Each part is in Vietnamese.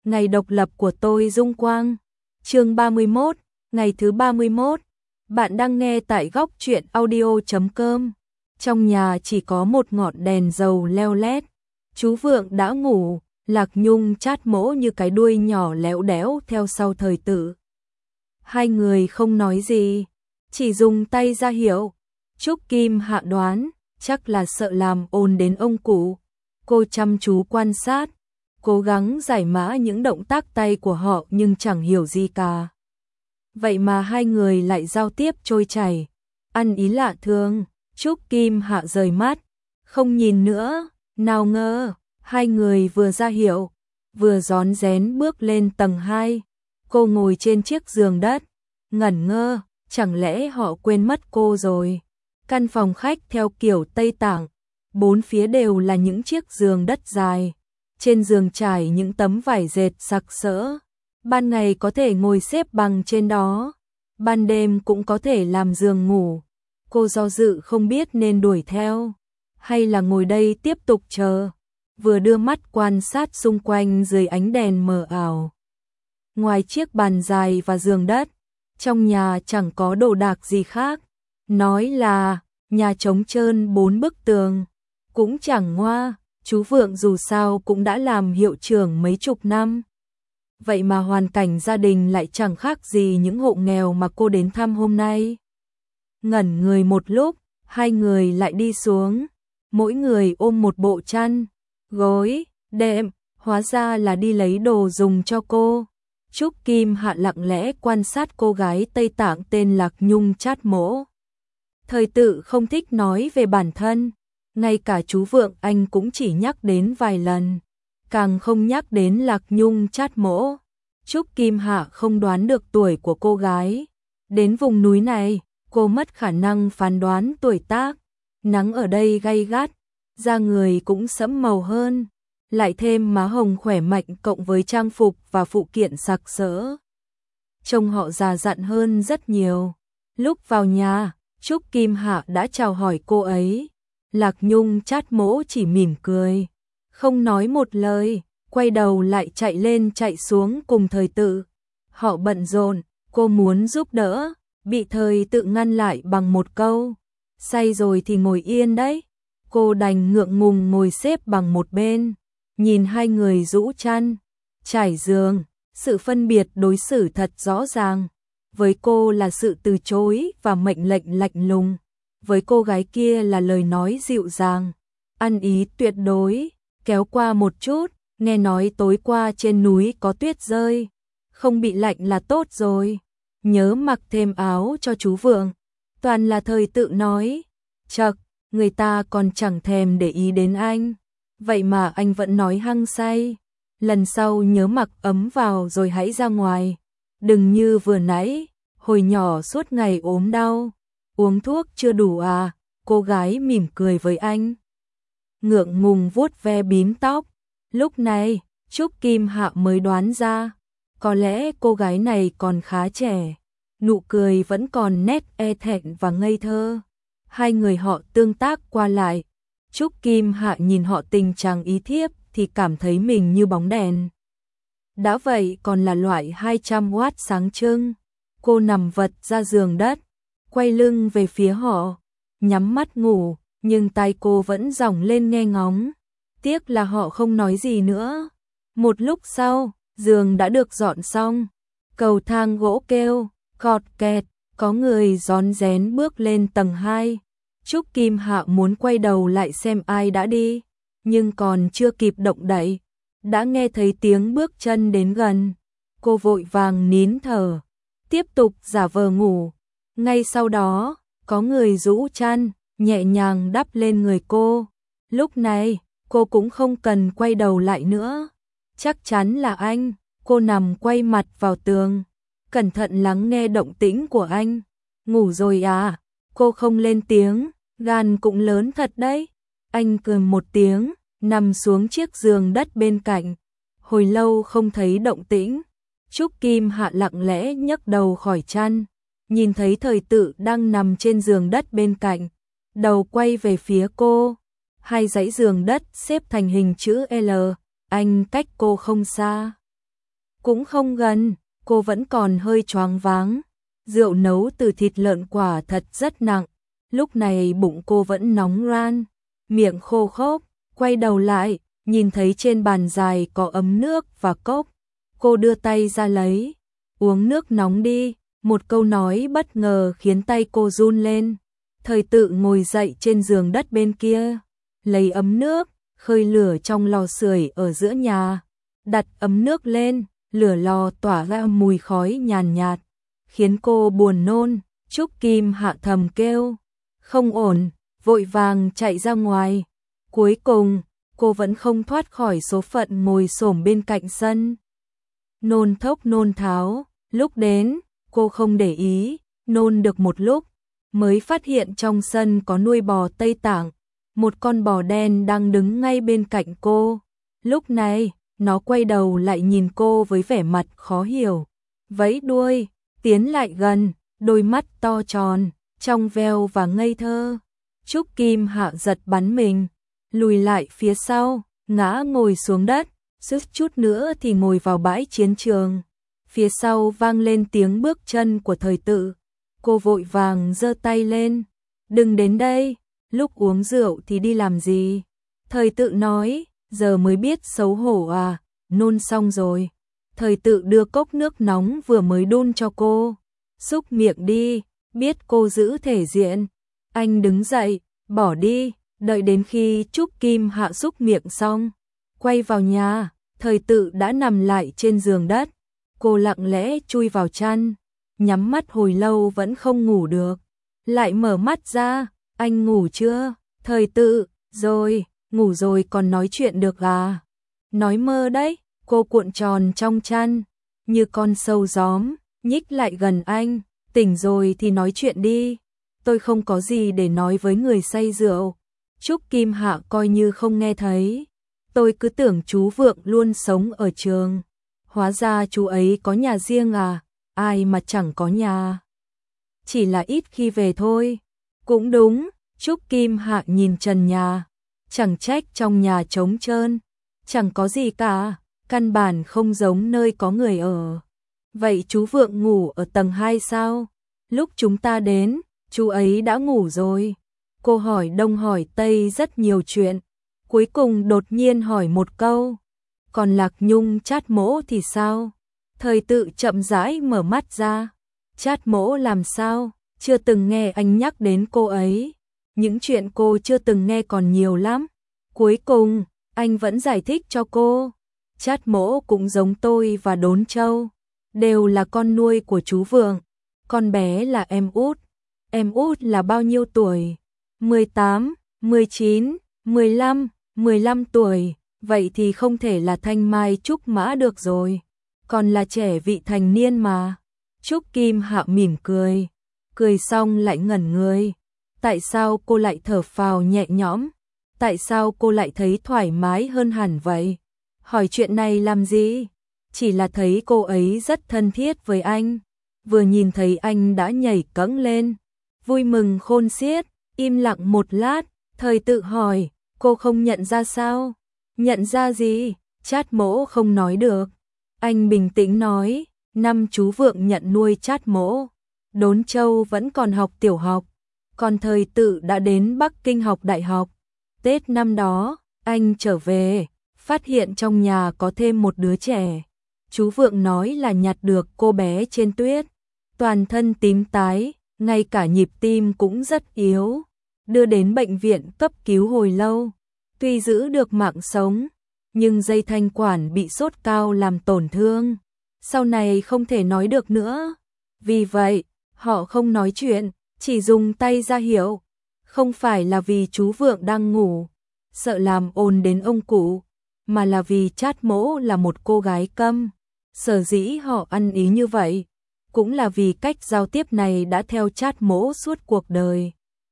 ngày độc lập của tôi Dung Quang. Chương 31, ngày thứ 31. Bạn đang nghe tại góc truyện audio.com. Trong nhà chỉ có một ngọn đèn dầu leo lét. Chú Vượng đã ngủ, Lạc Nhung chát mỗ như cái đuôi nhỏ léo đéo theo sau Thời Tự. Hai người không nói gì, chỉ dùng tay ra hiệu. Trúc Kim Hạ đoán, chắc là sợ làm ồn đến ông cụ. Cô chăm chú quan sát, cố gắng giải mã những động tác tay của họ nhưng chẳng hiểu gì cả. Vậy mà hai người lại giao tiếp trôi chảy, ăn ý lạ thường. Trúc Kim Hạ rời mắt, không nhìn nữa, nào ngờ, hai người vừa ra hiệu, vừa rón rén bước lên tầng 2. Cô ngồi trên chiếc giường đất, ngẩn ngơ, chẳng lẽ họ quên mất cô rồi. Căn phòng khách theo kiểu Tây Tạng, bốn phía đều là những chiếc giường đất dài. Trên giường trải những tấm vải dệt sặc sỡ. Ban ngày có thể ngồi xếp bằng trên đó, ban đêm cũng có thể làm giường ngủ. Cô do dự không biết nên đuổi theo, hay là ngồi đây tiếp tục chờ. Vừa đưa mắt quan sát xung quanh dưới ánh đèn mờ ảo. Ngoài chiếc bàn dài và giường đất, trong nhà chẳng có đồ đạc gì khác. Nói là nhà trống trơn 4 bức tường, cũng chẳng ngoa. Chú Vượng dù sao cũng đã làm hiệu trưởng mấy chục năm. Vậy mà hoàn cảnh gia đình lại chẳng khác gì những hộ nghèo mà cô đến thăm hôm nay. Ngẩn người một lúc, hai người lại đi xuống. Mỗi người ôm một bộ chăn, gối, đệm, hóa ra là đi lấy đồ dùng cho cô. Trúc Kim Hạ lặng lẽ quan sát cô gái Tây Tạng tên Lạc Nhung chát mỗ. Thời Tự không thích nói về bản thân. Ngay cả chú Vượng anh cũng chỉ nhắc đến vài lần, càng không nhắc đến Lạc Nhung chát mỗ. Trúc Kim Hạ không đoán được tuổi của cô gái. Đến vùng núi này, cô mất khả năng phán đoán tuổi tác. Nắng ở đây gay gắt, da người cũng sẫm màu hơn, lại thêm má hồng khỏe mạnh cộng với trang phục và phụ kiện sặc sỡ. Trông họ già dặn hơn rất nhiều. Lúc vào nhà, Trúc Kim Hạ đã chào hỏi cô ấy. Lạc Nhung chát mỗ chỉ mỉm cười, không nói một lời, quay đầu lại chạy lên chạy xuống cùng Thời Tự. Họ bận rộn, cô muốn giúp đỡ, bị Thời Tự ngăn lại bằng một câu: say rồi thì ngồi yên đấy. Cô đành ngượng ngùng ngồi xếp bằng một bên, nhìn hai người rũ chăn, trải giường. Sự phân biệt đối xử thật rõ ràng. Với cô là sự từ chối và mệnh lệnh lạnh lùng. Với cô gái kia là lời nói dịu dàng, ăn ý tuyệt đối. Kéo qua một chút, nghe nói tối qua trên núi có tuyết rơi, không bị lạnh là tốt rồi. Nhớ mặc thêm áo cho chú Vượng. Toàn là Thời Tự nói. Chậc, người ta còn chẳng thèm để ý đến anh, vậy mà anh vẫn nói hăng say. Lần sau nhớ mặc ấm vào rồi hãy ra ngoài, đừng như vừa nãy, hồi nhỏ suốt ngày ốm đau. Uống thuốc chưa đủ à? Cô gái mỉm cười với anh, ngượng ngùng vuốt ve bím tóc. Lúc này, Trúc Kim Hạ mới đoán ra, có lẽ cô gái này còn khá trẻ, nụ cười vẫn còn nét e thẹn và ngây thơ. Hai người họ tương tác qua lại, Trúc Kim Hạ nhìn họ tình trạng ý thiếp thì cảm thấy mình như bóng đèn. Đã vậy còn là loại 200W sáng trưng. Cô nằm vật ra giường đất, quay lưng về phía họ, nhắm mắt ngủ, nhưng tai cô vẫn dòng lên nghe ngóng. Tiếc là họ không nói gì nữa. Một lúc sau, giường đã được dọn xong, cầu thang gỗ kêu, cọt kẹt, có người rón rén bước lên tầng 2. Trúc Kim Hạ muốn quay đầu lại xem ai đã đi, nhưng còn chưa kịp động đậy, đã nghe thấy tiếng bước chân đến gần. Cô vội vàng nín thở, tiếp tục giả vờ ngủ. Ngay sau đó, có người rũ chăn, nhẹ nhàng đắp lên người cô. Lúc này, cô cũng không cần quay đầu lại nữa. Chắc chắn là anh. Cô nằm quay mặt vào tường, cẩn thận lắng nghe động tĩnh của anh. Ngủ rồi à? Cô không lên tiếng, gan cũng lớn thật đấy. Anh cười một tiếng, nằm xuống chiếc giường đất bên cạnh. Hồi lâu không thấy động tĩnh, Trúc Kim Hạ lặng lẽ nhấc đầu khỏi chăn, nhìn thấy Thời Tự đang nằm trên giường đất bên cạnh, đầu quay về phía cô. Hai dãy giường đất xếp thành hình chữ L, anh cách cô không xa. cũng không gần, cô vẫn còn hơi choáng váng. Rượu nấu từ thịt lợn quả thật rất nặng, lúc này bụng cô vẫn nóng ran, miệng khô khốc, quay đầu lại, nhìn thấy trên bàn dài có ấm nước và cốc. Cô đưa tay ra lấy, uống nước nóng đi, một câu nói bất ngờ khiến tay cô run lên. Thời Tự ngồi dậy trên giường đất bên kia, lấy ấm nước, khơi lửa trong lò sưởi ở giữa nhà, đặt ấm nước lên, lửa lò tỏa ra mùi khói nhàn nhạt, khiến cô buồn nôn. Trúc Kim Hạ thầm kêu, không ổn, vội vàng chạy ra ngoài. Cuối cùng, cô vẫn không thoát khỏi số phận ngồi xổm bên cạnh sân. Nôn thốc nôn tháo, lúc đến, cô không để ý, nôn được một lúc, mới phát hiện trong sân có nuôi bò Tây Tạng, một con bò đen đang đứng ngay bên cạnh cô. Lúc này, nó quay đầu lại nhìn cô với vẻ mặt khó hiểu, vẫy đuôi, tiến lại gần, đôi mắt to tròn, trong veo và ngây thơ. Trúc Kim Hạ giật bắn mình, lùi lại phía sau, ngã ngồi xuống đất, suýt chút nữa thì ngồi vào bãi chiến trường. Phía sau vang lên tiếng bước chân của Thời Tự. Cô vội vàng giơ tay lên, đừng đến đây, lúc uống rượu thì đi làm gì? Thời Tự nói, giờ mới biết xấu hổ à, nôn xong rồi. Thời Tự đưa cốc nước nóng vừa mới đun cho cô, xúc miệng đi, biết cô giữ thể diện. Anh đứng dậy, bỏ đi, đợi đến khi Trúc Kim Hạ xúc miệng xong, quay vào nhà, Thời Tự đã nằm lại trên giường đất. Cô lặng lẽ chui vào chăn, nhắm mắt hồi lâu vẫn không ngủ được. Lại mở mắt ra, anh ngủ chưa? Thời Tự, rồi, ngủ rồi còn nói chuyện được à? Nói mơ đấy, cô cuộn tròn trong chăn, như con sâu gióm, nhích lại gần anh, tỉnh rồi thì nói chuyện đi. Tôi không có gì để nói với người say rượu. Trúc Kim Hạ coi như không nghe thấy. Tôi cứ tưởng chú Vượng luôn sống ở trường. Hóa ra chú ấy có nhà riêng à, ai mà chẳng có nhà. Chỉ là ít khi về thôi. Cũng đúng, Trúc Kim Hạ nhìn trần nhà. Chẳng trách trong nhà trống trơn, chẳng có gì cả, căn bản không giống nơi có người ở. Vậy chú Vượng ngủ ở tầng 2 sao? Lúc chúng ta đến, chú ấy đã ngủ rồi. Cô hỏi đông hỏi tây rất nhiều chuyện, cuối cùng đột nhiên hỏi một câu. Còn Lạc Nhung Trát Mỗ thì sao? Thời Tự chậm rãi mở mắt ra. Trát Mỗ làm sao? Chưa từng nghe anh nhắc đến cô ấy. Những chuyện cô chưa từng nghe còn nhiều lắm. Cuối cùng, anh vẫn giải thích cho cô. Trát Mỗ cũng giống tôi và Đốn Châu, đều là con nuôi của chú Vượng. Con bé là em út. Em út là bao nhiêu tuổi? 18, 19, 15, 15 tuổi. Vậy thì không thể là Thanh Mai Trúc Mã được rồi. Còn là trẻ vị thành niên mà. Trúc Kim Hạ mỉm cười. Cười xong lại ngẩn người. Tại sao cô lại thở phào nhẹ nhõm? Tại sao cô lại thấy thoải mái hơn hẳn vậy? Hỏi chuyện này làm gì? Chỉ là thấy cô ấy rất thân thiết với anh. Vừa nhìn thấy anh đã nhảy cẫng lên, vui mừng khôn xiết. Im lặng một lát, Thời Tự hỏi, cô không nhận ra sao? Nhận ra gì? Trát Mỗ không nói được. Anh bình tĩnh nói, năm chú Vượng nhận nuôi Trát Mỗ, Đốn Châu vẫn còn học tiểu học, còn Thời Tự đã đến Bắc Kinh học đại học. Tết năm đó, anh trở về, phát hiện trong nhà có thêm một đứa trẻ. Chú Vượng nói là nhặt được cô bé trên tuyết, toàn thân tím tái, ngay cả nhịp tim cũng rất yếu. Đưa đến bệnh viện cấp cứu hồi lâu, tuy giữ được mạng sống, nhưng dây thanh quản bị sốt cao làm tổn thương. Sau này không thể nói được nữa. Vì vậy, họ không nói chuyện, chỉ dùng tay ra hiệu. Không phải là vì chú Vượng đang ngủ, sợ làm ồn đến ông cụ, mà là vì Trát Mỗ là một cô gái câm. Sở dĩ họ ăn ý như vậy, cũng là vì cách giao tiếp này đã theo Trát Mỗ suốt cuộc đời.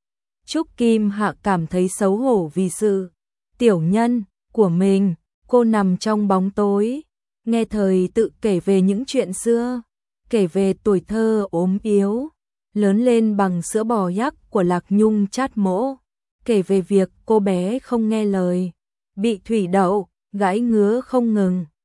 Trúc Kim Hạ cảm thấy xấu hổ vì sự tiểu nhân của mình. Cô nằm trong bóng tối, nghe Thời Tự kể về những chuyện xưa, kể về tuổi thơ ốm yếu, lớn lên bằng sữa bò yak của Lạc Nhung Trát Mỗ, kể về việc cô bé không nghe lời, bị thủy đậu, gãi ngứa không ngừng,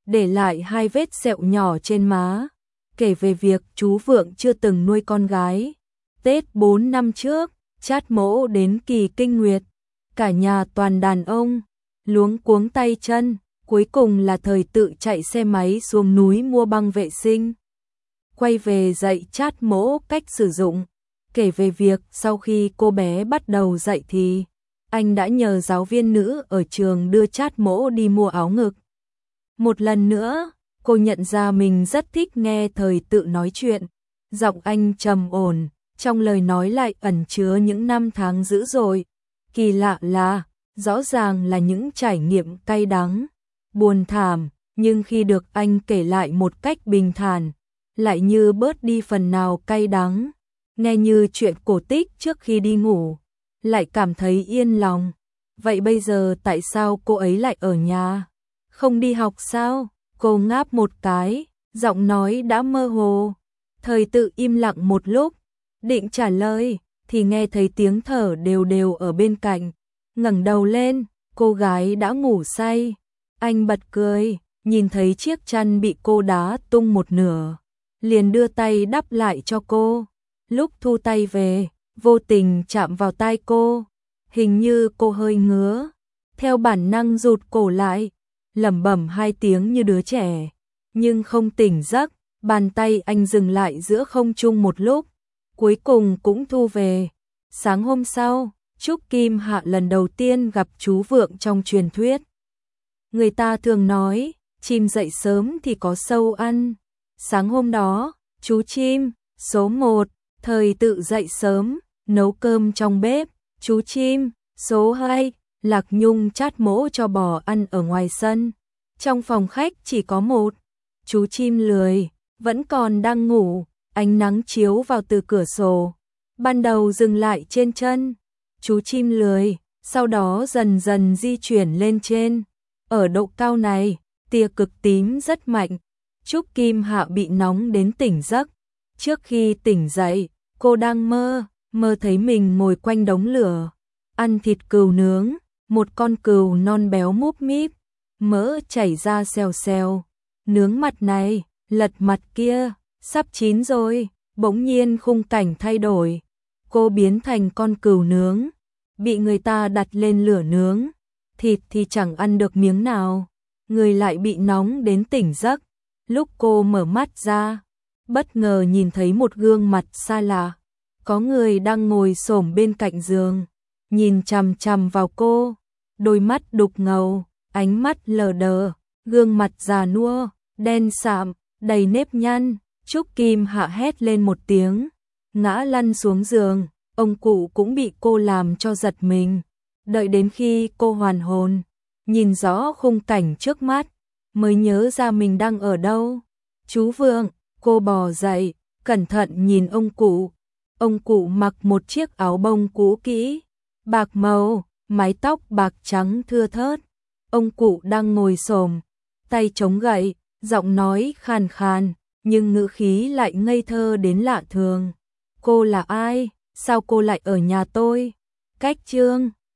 để lại 2 vết sẹo nhỏ trên má, kể về việc chú Vượng chưa từng nuôi con gái. Tết 4 năm trước, Trát Mỗ đến kỳ kinh nguyệt, cả nhà toàn đàn ông, luống cuống tay chân, cuối cùng là Thời Tự chạy xe máy xuống núi mua băng vệ sinh. Quay về dạy Trát Mỗ cách sử dụng, kể về việc sau khi cô bé bắt đầu dạy thì anh đã nhờ giáo viên nữ ở trường đưa Trát Mỗ đi mua áo ngực. Một lần nữa, cô nhận ra mình rất thích nghe Thời Tự nói chuyện, giọng anh trầm ổn, trong lời nói lại ẩn chứa những năm tháng dữ dội. Kỳ lạ là, rõ ràng là những trải nghiệm cay đắng, buồn thảm, nhưng khi được anh kể lại một cách bình thản, lại như bớt đi phần nào cay đắng, nghe như chuyện cổ tích trước khi đi ngủ, lại cảm thấy yên lòng. Vậy bây giờ tại sao cô ấy lại ở nhà? Không đi học sao? Cô ngáp một cái, giọng nói đã mơ hồ. Thời Tự im lặng một lúc, định trả lời, thì nghe thấy tiếng thở đều đều ở bên cạnh. Ngẩng đầu lên, cô gái đã ngủ say. Anh bật cười, nhìn thấy chiếc chăn bị cô đá tung một nửa, liền đưa tay đắp lại cho cô. Lúc thu tay về, vô tình chạm vào tai cô, hình như cô hơi ngứa, theo bản năng rụt cổ lại, lẩm bẩm 2 tiếng như đứa trẻ, nhưng không tỉnh giấc. Bàn tay anh dừng lại giữa không trung một lúc, cuối cùng cũng thu về. Sáng hôm sau, Trúc Kim Hạ lần đầu tiên gặp chú Vượng trong truyền thuyết. Người ta thường nói, chim dậy sớm thì có sâu ăn. Sáng hôm đó, chú chim, số 1, Thời Tự dậy sớm, nấu cơm trong bếp. Chú chim, số 2, Lạc Nhung chát mỗ cho bò ăn ở ngoài sân. Trong phòng khách chỉ có một. Chú chim lười, vẫn còn đang ngủ, ánh nắng chiếu vào từ cửa sổ. Ban đầu dừng lại trên chân, chú chim lười, sau đó dần dần di chuyển lên trên. Ở độ cao này, tia cực tím rất mạnh. Trúc Kim Hạ bị nóng đến tỉnh giấc. Trước khi tỉnh dậy, cô đang mơ thấy mình ngồi quanh đống lửa, ăn thịt cừu nướng, một con cừu non béo múp míp, mỡ chảy ra xèo xèo. Nướng mặt này, lật mặt kia, sắp chín rồi. Bỗng nhiên khung cảnh thay đổi, cô biến thành con cừu nướng, bị người ta đặt lên lửa nướng, thịt thì chẳng ăn được miếng nào, người lại bị nóng đến tỉnh giấc. Lúc cô mở mắt ra, bất ngờ nhìn thấy một gương mặt xa lạ, có người đang ngồi xổm bên cạnh giường, nhìn chằm chằm vào cô, đôi mắt đục ngầu, ánh mắt lờ đờ, gương mặt già nua, đen sạm, đầy nếp nhăn. Trúc Kim Hạ hét lên một tiếng, ngã lăn xuống giường, ông cụ cũng bị cô làm cho giật mình. Đợi đến khi cô hoàn hồn, nhìn rõ khung cảnh trước mắt, mới nhớ ra mình đang ở đâu. Chú Vượng, cô bò dậy, cẩn thận nhìn ông cụ. Ông cụ mặc một chiếc áo bông cũ kỹ, bạc màu, mái tóc bạc trắng thưa thớt. Ông cụ đang ngồi xổm, tay chống gậy, giọng nói khàn khàn, nhưng ngữ khí lại ngây thơ đến lạ thường. Cô là ai? Sao cô lại ở nhà tôi? Cách chương